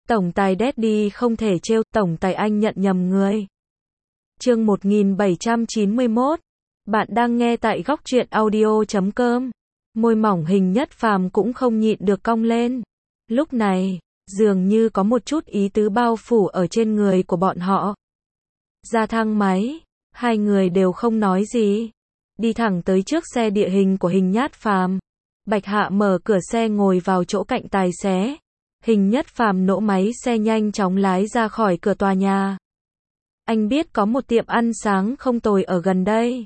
Tổng tài Daddy không thể trêu, tổng tài anh nhận nhầm người. Chương 1791. Bạn đang nghe tại góc truyện audio.com. Môi mỏng Hình Nhất Phàm cũng không nhịn được cong lên. Lúc này, dường như có một chút ý tứ bao phủ ở trên người của bọn họ. Ra thang máy, hai người đều không nói gì. Đi thẳng tới trước xe địa hình của Hình Nhất Phàm. Bạch Hạ mở cửa xe ngồi vào chỗ cạnh tài xế. Hình Nhất Phàm nổ máy xe nhanh chóng lái ra khỏi cửa tòa nhà. Anh biết có một tiệm ăn sáng không tồi ở gần đây.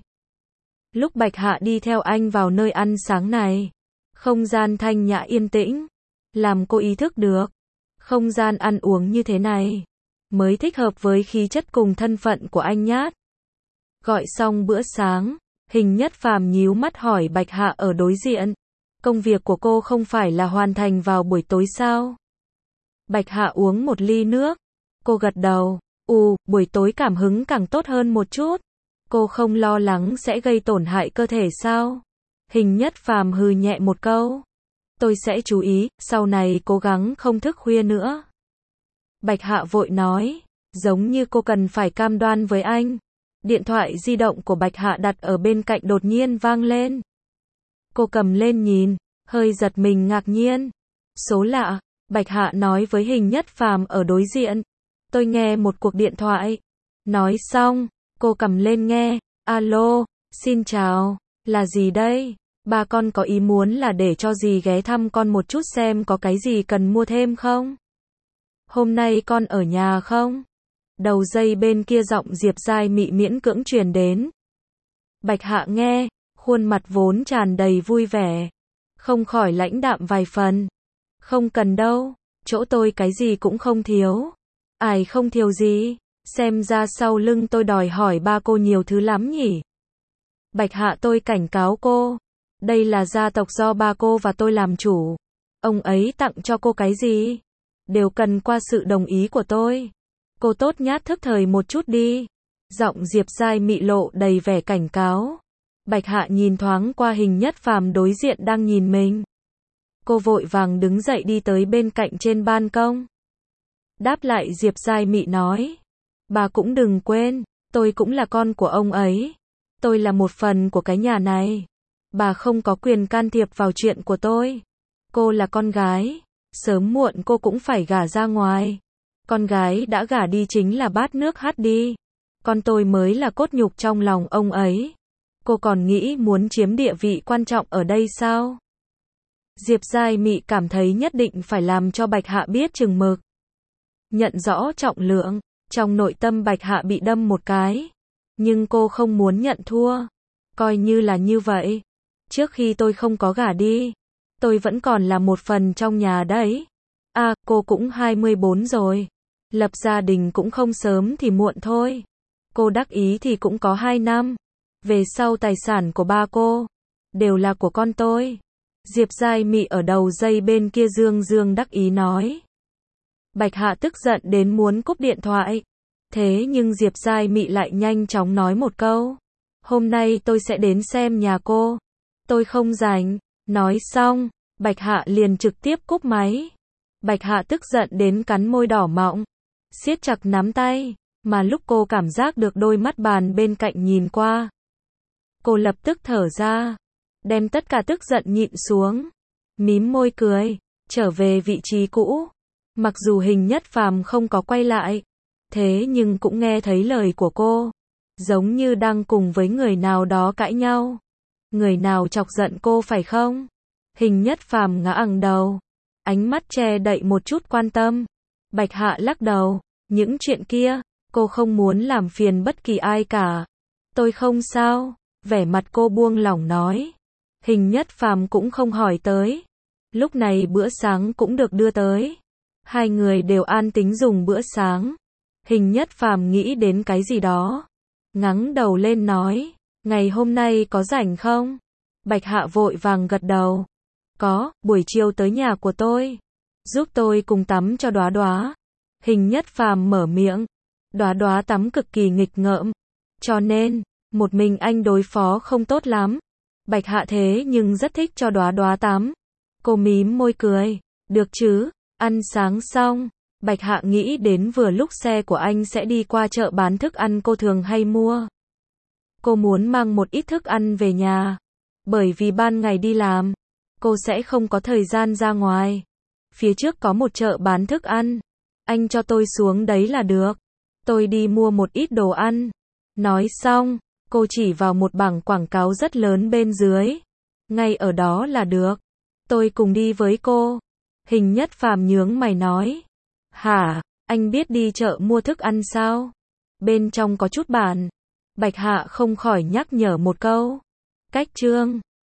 Lúc Bạch Hạ đi theo anh vào nơi ăn sáng này, không gian thanh nhã yên tĩnh, làm cô ý thức được, không gian ăn uống như thế này mới thích hợp với khí chất cùng thân phận của anh nhát. Gọi xong bữa sáng, Hình Nhất Phàm nhíu mắt hỏi Bạch Hạ ở đối diện, công việc của cô không phải là hoàn thành vào buổi tối sao? Bạch Hạ uống một ly nước, cô gật đầu, buổi tối cảm hứng càng tốt hơn một chút. Cô không lo lắng sẽ gây tổn hại cơ thể sao? Hình Nhất Phàm hừ nhẹ một câu. Tôi sẽ chú ý, sau này cố gắng không thức khuya nữa. Bạch Hạ vội nói, giống như cô cần phải cam đoan với anh. Điện thoại di động của Bạch Hạ đặt ở bên cạnh đột nhiên vang lên. Cô cầm lên nhìn, hơi giật mình ngạc nhiên. Số lạ, Bạch Hạ nói với Hình Nhất Phàm ở đối diện. Tôi nghe một cuộc điện thoại. Nói xong, cô cầm lên nghe. Alo, xin chào, là gì đây? Ba con có ý muốn là để cho dì ghé thăm con một chút xem có cái gì cần mua thêm không? Hôm nay con ở nhà không? Đầu dây bên kia giọng Diệp Giai Mị miễn cưỡng truyền đến. Bạch Hạ nghe, khuôn mặt vốn tràn đầy vui vẻ, không khỏi lãnh đạm vài phần. Không cần đâu, chỗ tôi cái gì cũng không thiếu. Ai không thiếu gì? Xem ra sau lưng tôi đòi hỏi ba cô nhiều thứ lắm nhỉ? Bạch Hạ tôi cảnh cáo cô, đây là gia tộc do ba cô và tôi làm chủ. Ông ấy tặng cho cô cái gì? Đều cần qua sự đồng ý của tôi. Cô tốt nhát thức thời một chút đi. Giọng Diệp Giai Mị lộ đầy vẻ cảnh cáo. Bạch Hạ nhìn thoáng qua Hình Nhất Phàm đối diện đang nhìn mình. Cô vội vàng đứng dậy đi tới bên cạnh trên ban công. Đáp lại Diệp Giai Mị nói. Bà cũng đừng quên, tôi cũng là con của ông ấy. Tôi là một phần của cái nhà này. Bà không có quyền can thiệp vào chuyện của tôi. Cô là con gái, sớm muộn cô cũng phải gả ra ngoài. Con gái đã gả đi chính là bát nước hắt đi. Con tôi mới là cốt nhục trong lòng ông ấy. Cô còn nghĩ muốn chiếm địa vị quan trọng ở đây sao? Diệp Giai Mị cảm thấy nhất định phải làm cho Bạch Hạ biết chừng mực. Nhận rõ trọng lượng, trong nội tâm Bạch Hạ bị đâm một cái. Nhưng cô không muốn nhận thua. Coi như là như vậy. Trước khi tôi không có gả đi, tôi vẫn còn là một phần trong nhà đấy. Cô cũng 24 rồi. Lập gia đình cũng không sớm thì muộn thôi. Cô đắc ý thì cũng có 2 năm. Về sau tài sản của ba cô đều là của con tôi. Diệp Giai Mị ở đầu dây bên kia dương đắc ý nói. Bạch Hạ tức giận đến muốn cúp điện thoại. Thế nhưng Diệp Giai Mị lại nhanh chóng nói một câu. Hôm nay tôi sẽ đến xem nhà cô. Tôi không rảnh. Nói xong, Bạch Hạ liền trực tiếp cúp máy. Bạch Hạ tức giận đến cắn môi đỏ mọng, siết chặt nắm tay, mà lúc cô cảm giác được đôi mắt bàn bên cạnh nhìn qua. Cô lập tức thở ra, đem tất cả tức giận nhịn xuống, mím môi cười, trở về vị trí cũ. Mặc dù Hình Nhất Phàm không có quay lại, thế nhưng cũng nghe thấy lời của cô, giống như đang cùng với người nào đó cãi nhau. Người nào chọc giận cô phải không? Hình Nhất Phàm ngã ẳng đầu, ánh mắt che đậy một chút quan tâm. Bạch Hạ lắc đầu, những chuyện kia, cô không muốn làm phiền bất kỳ ai cả. Tôi không sao, vẻ mặt cô buông lỏng nói. Hình Nhất Phàm cũng không hỏi tới. Lúc này bữa sáng cũng được đưa tới. Hai người đều an tính dùng bữa sáng. Hình Nhất Phàm nghĩ đến cái gì đó, ngẩng đầu lên nói, ngày hôm nay có rảnh không? Bạch Hạ vội vàng gật đầu. Có, buổi chiều tới nhà của tôi, giúp tôi cùng tắm cho Đóa Đóa. Hình Nhất Phàm mở miệng. Đóa Đóa tắm cực kỳ nghịch ngợm, cho nên một mình anh đối phó không tốt lắm. Bạch Hạ thế nhưng rất thích cho Đóa Đóa tắm. Cô mím môi cười, được chứ? Ăn sáng xong, Bạch Hạ nghĩ đến vừa lúc xe của anh sẽ đi qua chợ bán thức ăn cô thường hay mua. Cô muốn mang một ít thức ăn về nhà. Bởi vì ban ngày đi làm, cô sẽ không có thời gian ra ngoài. Phía trước có một chợ bán thức ăn. Anh cho tôi xuống đấy là được. Tôi đi mua một ít đồ ăn. Nói xong, cô chỉ vào một bảng quảng cáo rất lớn bên dưới. Ngay ở đó là được. Tôi cùng đi với cô. Hình Nhất Phàm nhướng mày nói. Hả, anh biết đi chợ mua thức ăn sao? Bên trong có chút bản. Bạch Hạ không khỏi nhắc nhở một câu. Cách chương